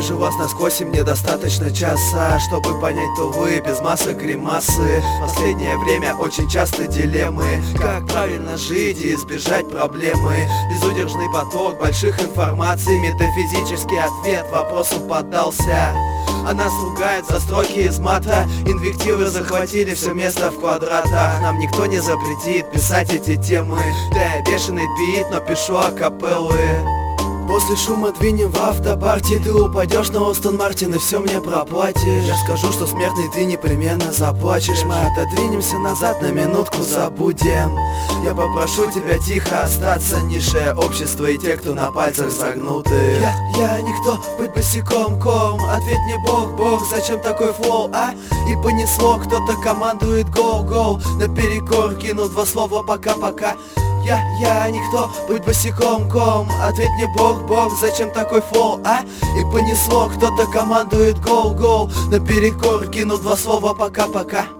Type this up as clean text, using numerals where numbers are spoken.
вижу вас насквозь, и мне достаточно часа, чтобы понять, то вы без масок гримасы. Последнее время очень часто дилеммы, как правильно жить и избежать проблемы. Безудержный поток больших информаций, метафизический ответ вопросу поддался. А нас ругает за строки из мата, инвективы захватили все место в квадратах. Нам никто не запретит писать эти темы. Да, я бешеный бит, но пишу акапеллы. После шума двинем в автопарте, ты упадешь на Остон Мартин и все мне проплатишь. Я скажу, что смертный ты непременно заплачешь. Мы отодвинемся назад, на минутку забудем. Я попрошу тебя тихо остаться, низшее общество и те, кто на пальцах загнуты. Я никто, быть босиком, ком. Ответь мне Бог, зачем такой флоу, а? И понесло, кто-то командует гоу-гоу. Наперекор кинул два слова пока-пока. Я никто, быть босиком, ком. Ответь мне Бог, зачем такой флоу, а? И понесло, кто-то командует гоу-гоу. Наперекор кинул два слова пока-пока.